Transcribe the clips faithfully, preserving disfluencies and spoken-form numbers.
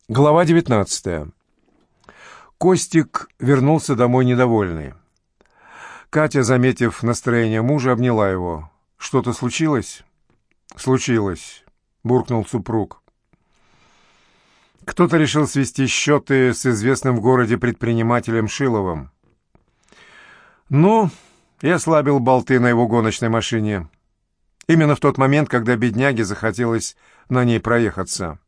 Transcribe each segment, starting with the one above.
Глава девятнадцатая. Костик вернулся домой недовольный. Катя, заметив настроение мужа, обняла его. «Что-то случилось?» «Случилось», — буркнул супруг. «Кто-то решил свести счеты с известным в городе предпринимателем Шиловым. Ну, и ослабил болты на его гоночной машине. Именно в тот момент, когда бедняге захотелось на ней проехаться».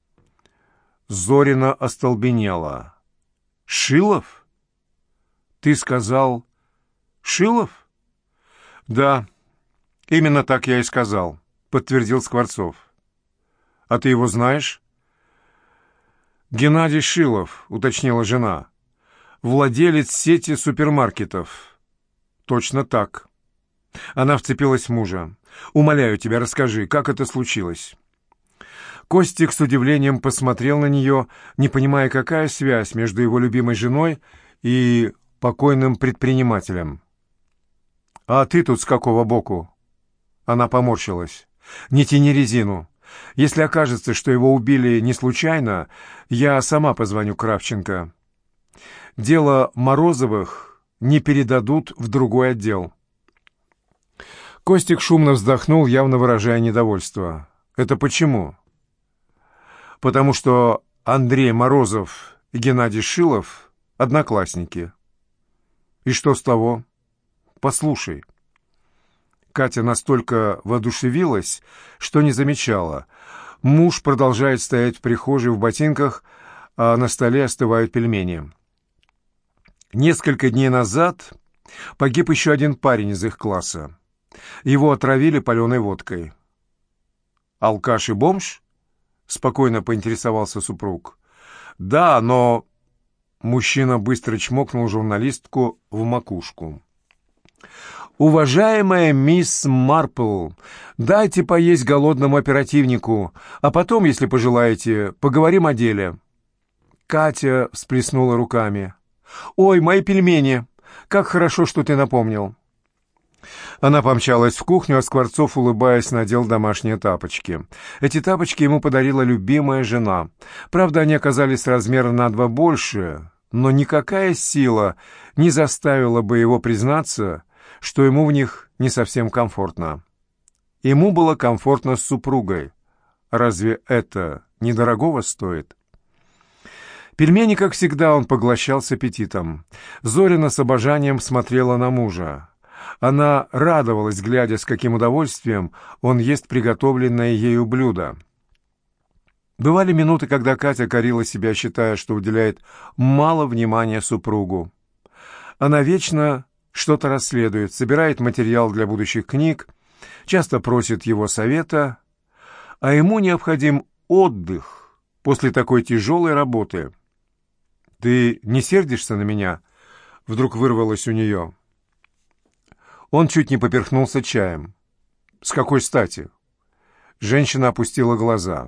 Зорина остолбенела. «Шилов? Ты сказал, Шилов?» «Да, именно так я и сказал», — подтвердил Скворцов. «А ты его знаешь?» «Геннадий Шилов», — уточнила жена. «Владелец сети супермаркетов». «Точно так». Она вцепилась в мужа. «Умоляю тебя, расскажи, как это случилось?» Костик с удивлением посмотрел на нее, не понимая, какая связь между его любимой женой и покойным предпринимателем. «А ты тут с какого боку?» Она поморщилась. «Не тяни резину. Если окажется, что его убили не случайно, я сама позвоню Кравченко. Дело Морозовых не передадут в другой отдел». Костик шумно вздохнул, явно выражая недовольство. «Это почему?» «Потому что Андрей Морозов и Геннадий Шилов — одноклассники». «И что с того?» «Послушай». Катя настолько воодушевилась, что не замечала. Муж продолжает стоять в прихожей в ботинках, а на столе остывают пельмени. Несколько дней назад погиб еще один парень из их класса. Его отравили паленой водкой. «Алкаш и бомж?» — спокойно поинтересовался супруг. «Да, но...» Мужчина быстро чмокнул журналистку в макушку. «Уважаемая мисс Марпл, дайте поесть голодному оперативнику, а потом, если пожелаете, поговорим о деле». Катя всплеснула руками. «Ой, мои пельмени! Как хорошо, что ты напомнил!» Она помчалась в кухню, а Скворцов, улыбаясь, надел домашние тапочки. Эти тапочки ему подарила любимая жена. Правда, они оказались размера на два больше, но никакая сила не заставила бы его признаться, что ему в них не совсем комфортно. Ему было комфортно с супругой. Разве это недорогого стоит? Пельмени, как всегда, он поглощал с аппетитом. Зорина с обожанием смотрела на мужа. Она радовалась, глядя, с каким удовольствием он ест приготовленное ею блюдо. Бывали минуты, когда Катя корила себя, считая, что уделяет мало внимания супругу. Она вечно что-то расследует, собирает материал для будущих книг, часто просит его совета, а ему необходим отдых после такой тяжелой работы. «Ты не сердишься на меня?» — вдруг вырвалось у нее. Он чуть не поперхнулся чаем. «С какой стати?» Женщина опустила глаза.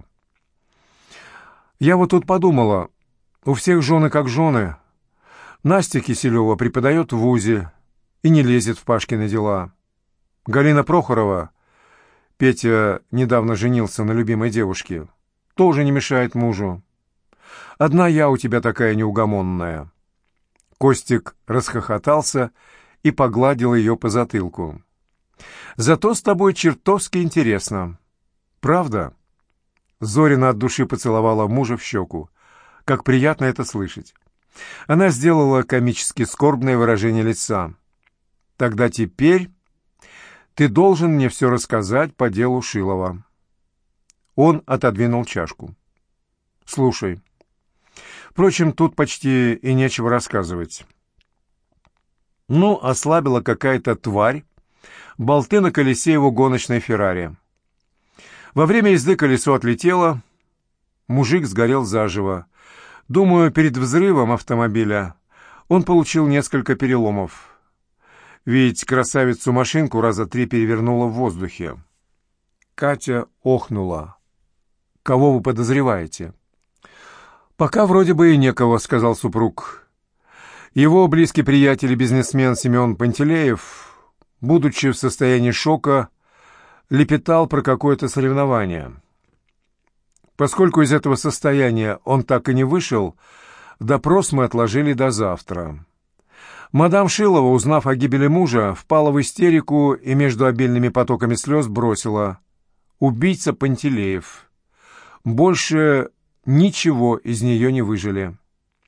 «Я вот тут подумала, у всех жены как жены. Настя Киселева преподает в вузе и не лезет в Пашкины дела. Галина Прохорова, Петя недавно женился на любимой девушке, тоже не мешает мужу. Одна я у тебя такая неугомонная». Костик расхохотался и погладил ее по затылку. «Зато с тобой чертовски интересно. Правда?» Зорина от души поцеловала мужа в щеку. Как приятно это слышать. Она сделала комически скорбное выражение лица. «Тогда теперь ты должен мне все рассказать по делу Шилова». Он отодвинул чашку. «Слушай. Впрочем, тут почти и нечего рассказывать. Ну, ослабила какая-то тварь болты на колесе его гоночной «Феррари». Во время езды колесо отлетело, мужик сгорел заживо. Думаю, перед взрывом автомобиля он получил несколько переломов. Ведь красавицу-машинку раза три перевернула в воздухе. Катя охнула. «Кого вы подозреваете?» «Пока вроде бы и некого», — сказал супруг. Его близкий приятель и бизнесмен Семен Пантелеев, будучи в состоянии шока, лепетал про какое-то соревнование. Поскольку из этого состояния он так и не вышел, допрос мы отложили до завтра. Мадам Шилова, узнав о гибели мужа, впала в истерику и между обильными потоками слез бросила: «Убийца Пантелеев». Больше ничего из нее не выжили.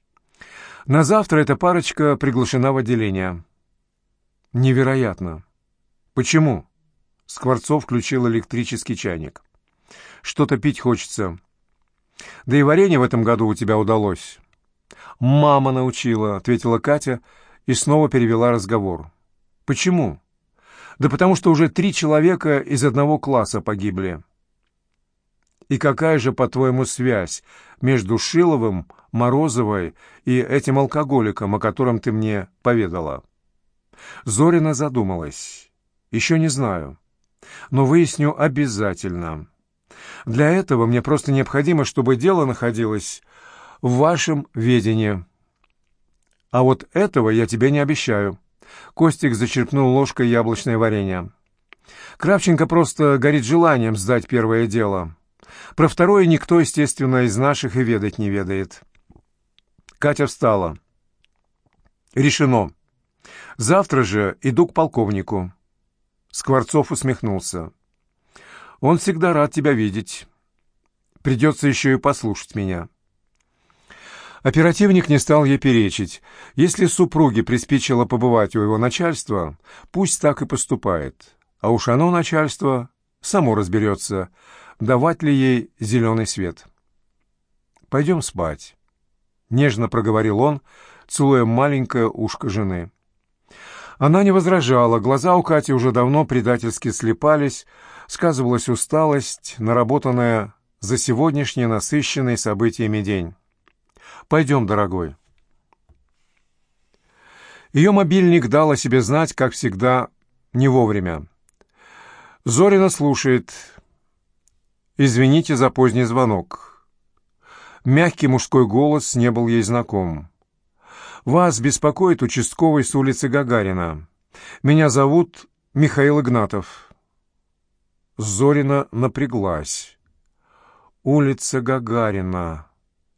На завтра эта парочка приглашена в отделение. Невероятно. Почему? Скворцов включил электрический чайник. Что-то пить хочется. Да и варенье в этом году у тебя удалось. Мама научила, ответила Катя и снова перевела разговор. Почему? Да потому что уже три человека из одного класса погибли. И какая же, по-твоему, связь между Шиловым, Морозовой и этим алкоголиком, о котором ты мне поведала? Зорина задумалась. Еще не знаю, но выясню обязательно. Для этого мне просто необходимо, чтобы дело находилось в вашем ведении. А вот этого я тебе не обещаю. Костик зачерпнул ложкой яблочное варенье. Кравченко просто горит желанием сдать первое дело. Про второе никто, естественно, из наших и ведать не ведает. Катя встала. Решено. Завтра же иду к полковнику. Скворцов усмехнулся. Он всегда рад тебя видеть. Придется еще и послушать меня. Оперативник не стал ей перечить. Если супруге приспичило побывать у его начальства, пусть так и поступает. А уж оно, начальство, само разберется, давать ли ей зеленый свет. «Пойдем спать», — нежно проговорил он, целуя маленькое ушко жены. Она не возражала, глаза у Кати уже давно предательски слепались, сказывалась усталость, наработанная за сегодняшний насыщенный событиями день. «Пойдем, дорогой». Ее мобильник дал о себе знать, как всегда, не вовремя. Зорина слушает. «Извините за поздний звонок». Мягкий мужской голос не был ей знаком. «Вас беспокоит участковый с улицы Гагарина. Меня зовут Михаил Игнатов». Зорина напряглась. «Улица Гагарина.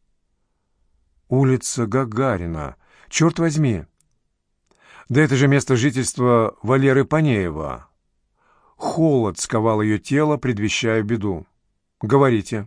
Улица Гагарина. Черт возьми! Да это же место жительства Валеры Панеева». Холод сковал ее тело, предвещая беду. «Говорите».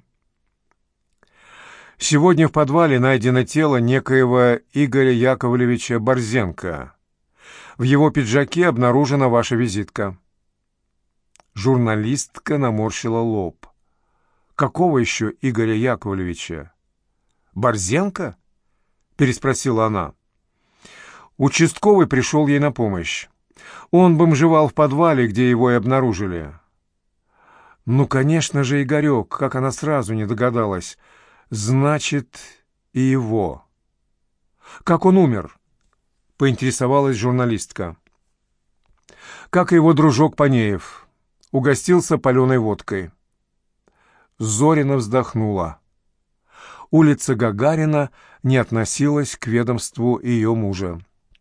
Сегодня в подвале найдено тело некоего Игоря Яковлевича Борзенко. В его пиджаке обнаружена ваша визитка. Журналистка наморщила лоб. «Какого еще Игоря Яковлевича?» «Борзенко?» — переспросила она. Участковый пришел ей на помощь. Он бомжевал в подвале, где его и обнаружили. Ну, конечно же, Игорек, как она сразу не догадалась. Значит, и его. Как он умер? Поинтересовалась журналистка. Как и его дружок Панеев. Угостился паленой водкой. Зорина вздохнула. Улица Гагарина не относилась к ведомству ее мужа.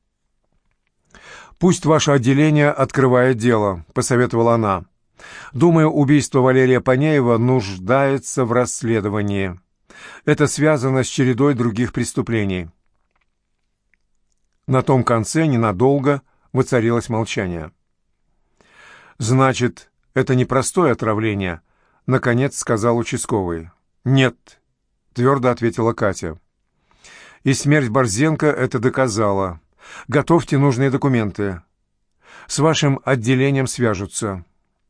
«Пусть ваше отделение открывает дело», — посоветовала она. «Думаю, убийство Валерия Панеева нуждается в расследовании. Это связано с чередой других преступлений». На том конце ненадолго воцарилось молчание. «Значит, это не простое отравление», — наконец сказал участковый. «Нет», — твердо ответила Катя. «И смерть Борзенко это доказала. Готовьте нужные документы. С вашим отделением свяжутся».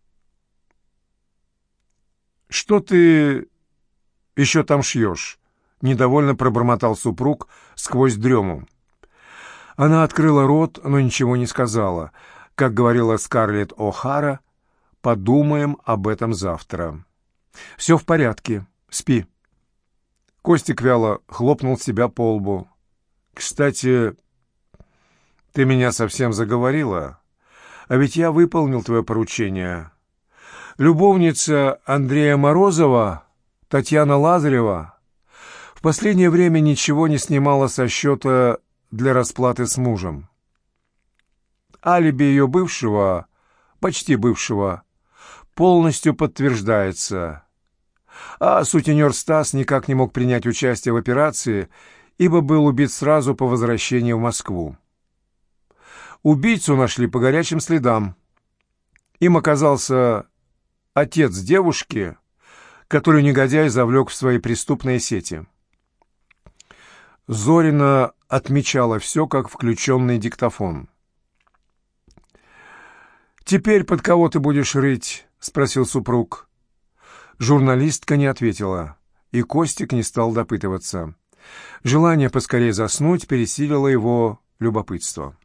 «Что ты еще там шьешь?» — недовольно пробормотал супруг сквозь дрему. Она открыла рот, но ничего не сказала. Как говорила Скарлетт О'Хара, «Подумаем об этом завтра». «Все в порядке. Спи». Костик вяло хлопнул себя по лбу. «Кстати, ты меня совсем заговорила, а ведь я выполнил твое поручение. Любовница Андрея Морозова, Татьяна Лазарева, в последнее время ничего не снимала со счета для расплаты с мужем. Алиби ее бывшего, почти бывшего, полностью подтверждается. А сутенер Стас никак не мог принять участие в операции, ибо был убит сразу по возвращении в Москву. Убийцу нашли по горячим следам. Им оказался отец девушки, которую негодяй завлек в свои преступные сети. Зорина отмечала все, как включенный диктофон. «Теперь под кого ты будешь рыть?» — спросил супруг. Журналистка не ответила, и Костик не стал допытываться. Желание поскорее заснуть пересилило его любопытство.